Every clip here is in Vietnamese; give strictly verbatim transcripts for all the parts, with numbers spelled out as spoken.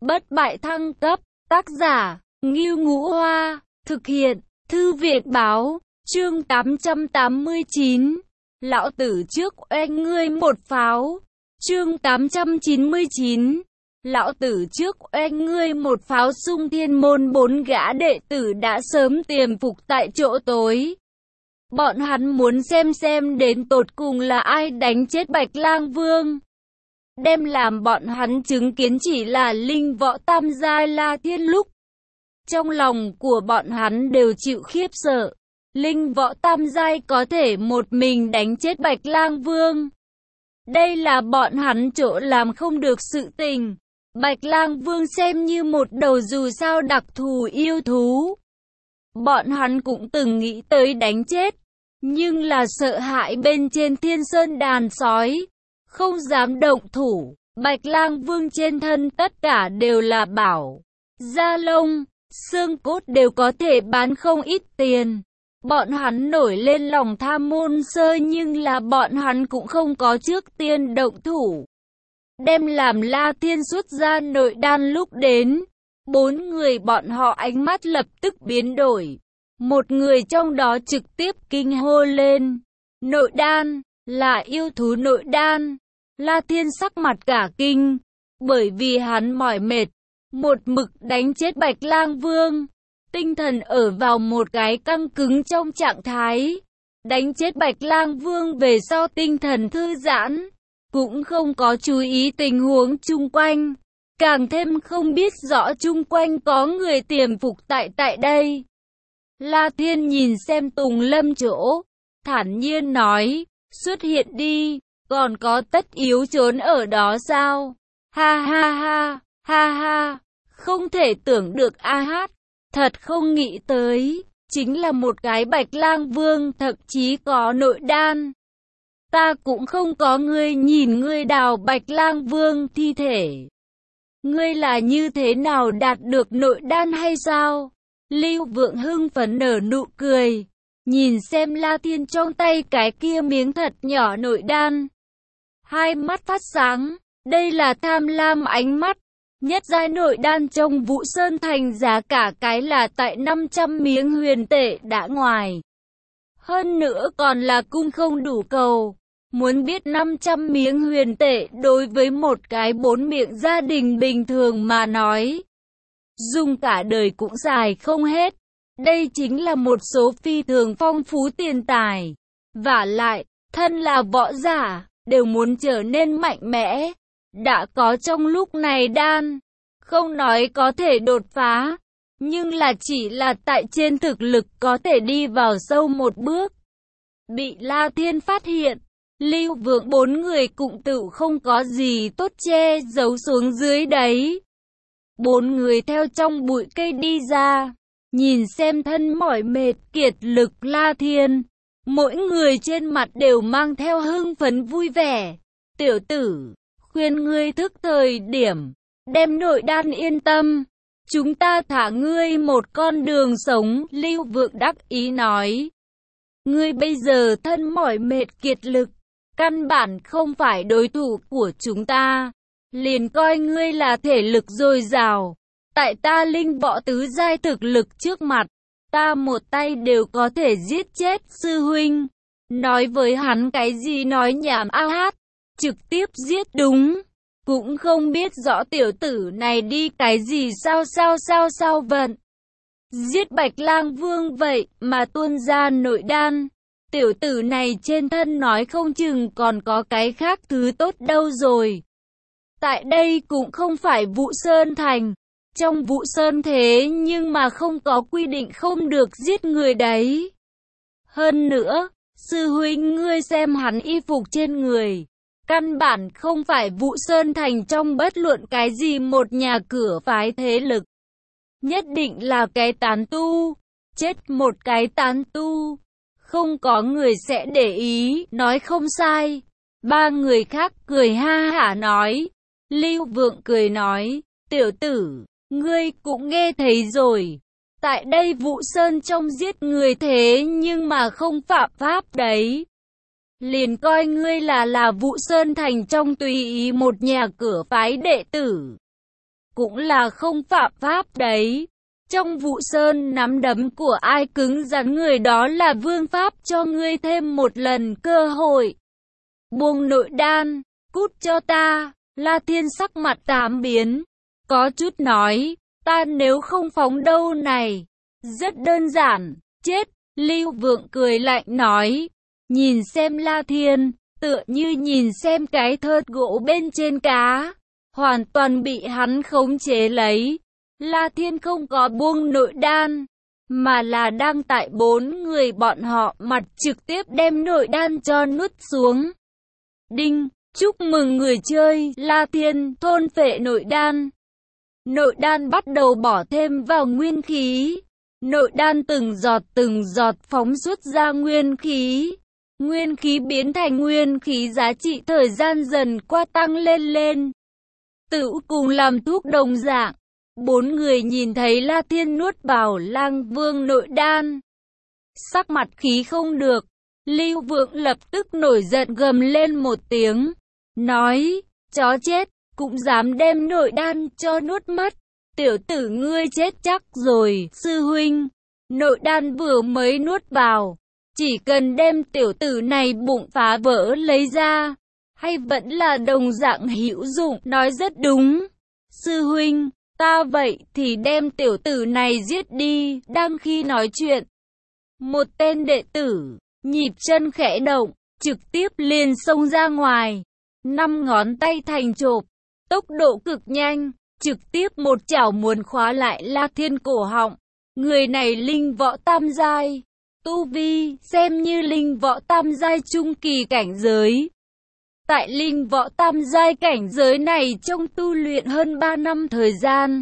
Bất bại thăng cấp, tác giả, Ngưu Ngũ Hoa, thực hiện, Thư viện báo, chương tám trăm tám mươi chín. Lão tử trước oanh ngươi một pháo, chương tám trăm chín mươi chín. Lão tử trước oanh ngươi một pháo. Xung Thiên môn bốn gã đệ tử đã sớm tiềm phục tại chỗ tối. Bọn hắn muốn xem xem đến tột cùng là ai đánh chết Bạch Lang Vương. Đem làm bọn hắn chứng kiến chỉ là linh võ tam giai La Thiên lúc. Trong lòng của bọn hắn đều chịu khiếp sợ. Linh võ tam giai có thể một mình đánh chết Bạch Lang Vương. Đây là bọn hắn chỗ làm không được sự tình. Bạch Lang Vương xem như một đầu dù sao đặc thù yêu thú. Bọn hắn cũng từng nghĩ tới đánh chết. Nhưng là sợ hãi bên trên Thiên Sơn đàn sói. Không dám động thủ. Bạch Lang Vương trên thân tất cả đều là bảo. Da lông, xương cốt đều có thể bán không ít tiền. Bọn hắn nổi lên lòng tham môn sơ nhưng là bọn hắn cũng không có trước tiên động thủ. Đem làm La Thiên xuất ra nội đan lúc đến. Bốn người bọn họ ánh mắt lập tức biến đổi. Một người trong đó trực tiếp kinh hô lên. Nội đan, là yêu thú nội đan. La Thiên sắc mặt cả kinh. Bởi vì hắn mỏi mệt. Một mực đánh chết Bạch Lang Vương. Tinh thần ở vào một cái căng cứng trong trạng thái. Đánh chết Bạch Lang Vương về sau tinh thần thư giãn. Cũng không có chú ý tình huống chung quanh. Càng thêm không biết rõ chung quanh có người tiềm phục tại tại đây. La Thiên nhìn xem Tùng Lâm chỗ. Thản nhiên nói. Xuất hiện đi. Còn có tất yếu trốn ở đó sao? Ha ha ha. Ha ha. Không thể tưởng được a hát. Thật không nghĩ tới. Chính là một cái Bạch Lang Vương thậm chí có nội đan. Ta cũng không có ngươi nhìn ngươi đào Bạch Lang Vương thi thể. Ngươi là như thế nào đạt được nội đan hay sao? Lưu Vượng hưng phấn nở nụ cười. Nhìn xem La Thiên trong tay cái kia miếng thật nhỏ nội đan. Hai mắt phát sáng. Đây là tham lam ánh mắt. Nhất giai nội đan trong Vũ Sơn Thành giá cả cái là tại năm trăm miếng huyền tệ đã ngoài. Hơn nữa còn là cung không đủ cầu. Muốn biết năm trăm miếng huyền tệ đối với một cái bốn miệng gia đình bình thường mà nói. Dùng cả đời cũng xài không hết. Đây chính là một số phi thường phong phú tiền tài. Vả lại, thân là võ giả, đều muốn trở nên mạnh mẽ. Đã có trong lúc này đan, không nói có thể đột phá, nhưng là chỉ là tại trên thực lực có thể đi vào sâu một bước. Bị La Thiên phát hiện, Lưu Vượng bốn người cũng tự không có gì tốt che giấu xuống dưới đấy. Bốn người theo trong bụi cây đi ra, nhìn xem thân mỏi mệt kiệt lực La Thiên. Mỗi người trên mặt đều mang theo hưng phấn vui vẻ. Tiểu tử, khuyên ngươi thức thời điểm, đem nội đan yên tâm. Chúng ta thả ngươi một con đường sống, Lưu Vượng đắc ý nói. Ngươi bây giờ thân mỏi mệt kiệt lực, căn bản không phải đối thủ của chúng ta. Liền coi ngươi là thể lực dồi dào. Tại ta linh võ tứ giai thực lực trước mặt, ta một tay đều có thể giết chết sư huynh. Nói với hắn cái gì nói nhảm a hát, trực tiếp giết đúng. Cũng không biết rõ tiểu tử này đi cái gì sao sao sao sao vận. Giết Bạch Lang Vương vậy mà tuôn ra nội đan. Tiểu tử này trên thân nói không chừng còn có cái khác thứ tốt đâu rồi. Tại đây cũng không phải Vũ Sơn Thành. Trong Vũ Sơn thế nhưng mà không có quy định không được giết người đấy. Hơn nữa, sư huynh ngươi xem hắn y phục trên người. Căn bản không phải Vũ Sơn Thành trong bất luận cái gì một nhà cửa phái thế lực. Nhất định là cái tán tu. Chết một cái tán tu. Không có người sẽ để ý, nói không sai. Ba người khác cười ha hả nói. Lưu Vượng cười nói, tiểu tử, ngươi cũng nghe thấy rồi. Tại đây Vũ Sơn trong giết người thế nhưng mà không phạm pháp đấy. Liền coi ngươi là là Vũ Sơn Thành trong tùy ý một nhà cửa phái đệ tử. cũng là không phạm pháp đấy. Trong vụ sơn nắm đấm của ai cứng rắn người đó là vương pháp, cho ngươi thêm một lần cơ hội. Buông nội đan, cút cho ta. La Thiên sắc mặt tám biến, có chút nói, ta nếu không phóng đâu này. Rất đơn giản, chết. Lưu Vượng cười lạnh nói, nhìn xem La Thiên, tựa như nhìn xem cái thớt gỗ bên trên cá, hoàn toàn bị hắn khống chế lấy. La Thiên không có buông nội đan, mà là đang tại bốn người bọn họ mặt trực tiếp đem nội đan cho nuốt xuống. Đinh, chúc mừng người chơi, La Thiên thôn phệ nội đan. Nội đan bắt đầu bỏ thêm vào nguyên khí. Nội đan từng giọt từng giọt phóng xuất ra nguyên khí. Nguyên khí biến thành nguyên khí, giá trị thời gian dần qua tăng lên lên. Tự cùng làm thuốc đồng dạng. Bốn người nhìn thấy La Thiên nuốt vào Lang Vương nội đan, sắc mặt khí không được. Lưu Vượng lập tức nổi giận gầm lên một tiếng, nói, chó chết, cũng dám đem nội đan cho nuốt mất. Tiểu tử ngươi chết chắc rồi, sư huynh. Nội đan vừa mới nuốt vào, chỉ cần đem tiểu tử này bụng phá vỡ lấy ra, hay vẫn là đồng dạng hữu dụng. Nói rất đúng, sư huynh. Ta vậy thì đem tiểu tử này giết đi. Đang khi nói chuyện, một tên đệ tử, nhịp chân khẽ động, trực tiếp liền xông ra ngoài. Năm ngón tay thành chộp, tốc độ cực nhanh, trực tiếp một chảo muốn khóa lại La Thiên cổ họng. Người này linh võ tam giai, tu vi xem như linh võ tam giai trung kỳ cảnh giới. Tại linh võ tam giai cảnh giới này trong tu luyện hơn ba năm thời gian,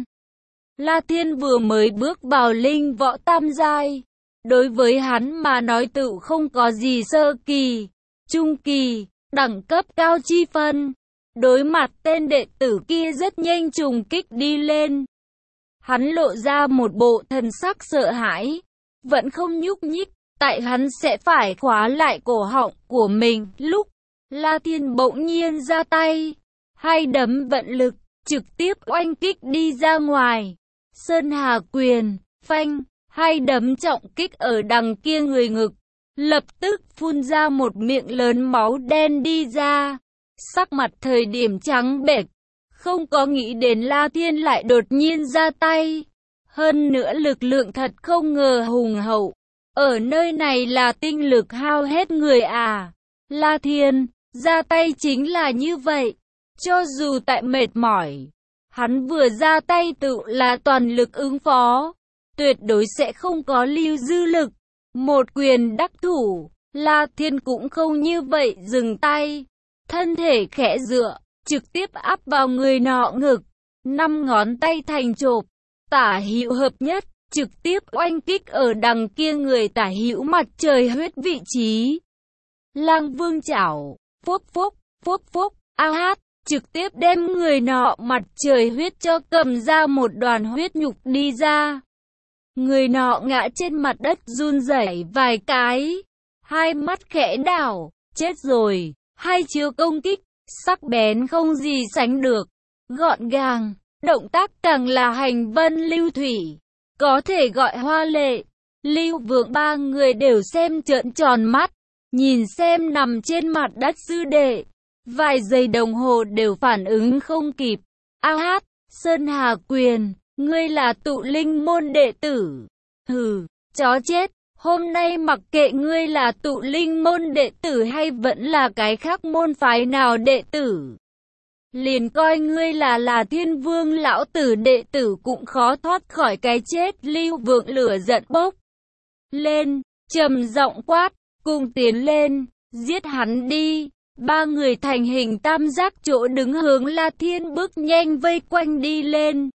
La Thiên vừa mới bước vào linh võ tam giai. Đối với hắn mà nói tự không có gì sơ kỳ, trung kỳ, đẳng cấp cao chi phân. Đối mặt tên đệ tử kia rất nhanh trùng kích đi lên. Hắn lộ ra một bộ thần sắc sợ hãi, vẫn không nhúc nhích, tại hắn sẽ phải khóa lại cổ họng của mình. Lúc La Thiên bỗng nhiên ra tay, hai đấm vận lực, trực tiếp oanh kích đi ra ngoài. Sơn Hà quyền, phanh, hai đấm trọng kích ở đằng kia người ngực, lập tức phun ra một miệng lớn máu đen đi ra. Sắc mặt thời điểm trắng bệch, không có nghĩ đến La Thiên lại đột nhiên ra tay. Hơn nữa lực lượng thật không ngờ hùng hậu. Ở nơi này là tinh lực hao hết người à. La Thiên ra tay chính là như vậy. Cho dù tại mệt mỏi, hắn vừa ra tay tự là toàn lực ứng phó, tuyệt đối sẽ không có lưu dư lực. Một quyền đắc thủ, La Thiên cũng không như vậy dừng tay. Thân thể khẽ dựa, trực tiếp áp vào người nọ ngực. Năm ngón tay thành chộp, tả hữu hợp nhất, trực tiếp oanh kích ở đằng kia người tả hữu mặt trời huyết vị trí. Lang Vương chảo, phốc phốc, phốc phốc, a hát, trực tiếp đem người nọ mặt trời huyết cho cầm ra một đoàn huyết nhục đi ra. Người nọ ngã trên mặt đất run rẩy vài cái, hai mắt khẽ đảo, chết rồi. Hai chiêu công kích, sắc bén không gì sánh được, gọn gàng, động tác càng là hành vân lưu thủy, có thể gọi hoa lệ. Lưu Vượng ba người đều xem trợn tròn mắt, nhìn xem nằm trên mặt đất sư đệ, vài giây đồng hồ đều phản ứng không kịp. A hát, Sơn Hà quyền, ngươi là tụ linh môn đệ tử. Hừ, chó chết. Hôm nay mặc kệ ngươi là tụ linh môn đệ tử hay vẫn là cái khác môn phái nào đệ tử, liền coi ngươi là là Thiên Vương lão tử đệ tử cũng khó thoát khỏi cái chết. Lưu Vượng lửa giận bốc lên, trầm giọng quát, cùng tiến lên, giết hắn đi. Ba người thành hình tam giác chỗ đứng hướng La Thiên bước nhanh vây quanh đi lên.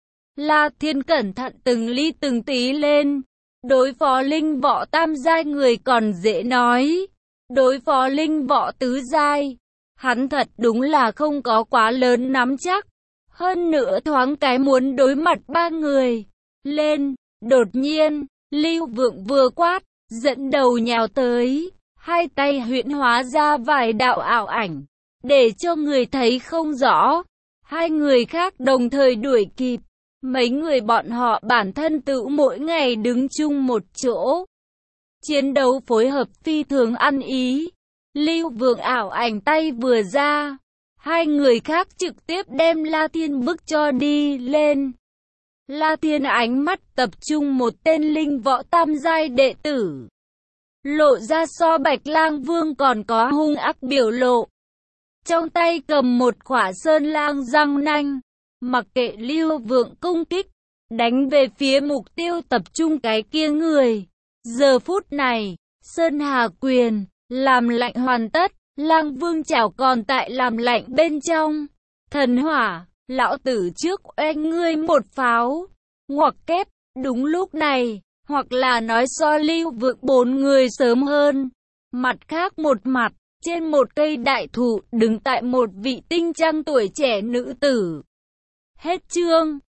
La Thiên cẩn thận từng ly từng tí lên. Đối phó linh võ tam giai người còn dễ nói, đối phó linh võ tứ giai, hắn thật đúng là không có quá lớn nắm chắc. Hơn nữa thoáng cái muốn đối mặt ba người lên. Đột nhiên, Lưu Vượng vừa quát, dẫn đầu nhào tới, hai tay huyễn hóa ra vài đạo ảo ảnh, để cho người thấy không rõ. Hai người khác đồng thời đuổi kịp. Mấy người bọn họ bản thân tự mỗi ngày đứng chung một chỗ. Chiến đấu phối hợp phi thường ăn ý. Lưu Vượng ảo ảnh tay vừa ra. Hai người khác trực tiếp đem La Thiên bức cho đi lên. La Thiên ánh mắt tập trung một tên linh võ tam giai đệ tử. Lộ ra so Bạch Lang Vương còn có hung ác biểu lộ. Trong tay cầm một khỏa sơn lang răng nanh. Mặc kệ Lưu Vượng công kích, đánh về phía mục tiêu tập trung cái kia người. Giờ phút này, Sơn Hà Quyền, làm lạnh hoàn tất, Lang Vương chảo còn tại làm lạnh bên trong. Thần hỏa, lão tử trước oanh ngươi một pháo. Ngoặc kép, đúng lúc này, hoặc là nói so Lưu Vượng bốn người sớm hơn. Mặt khác một mặt, trên một cây đại thụ đứng tại một vị tinh trăng tuổi trẻ nữ tử. Hết chương.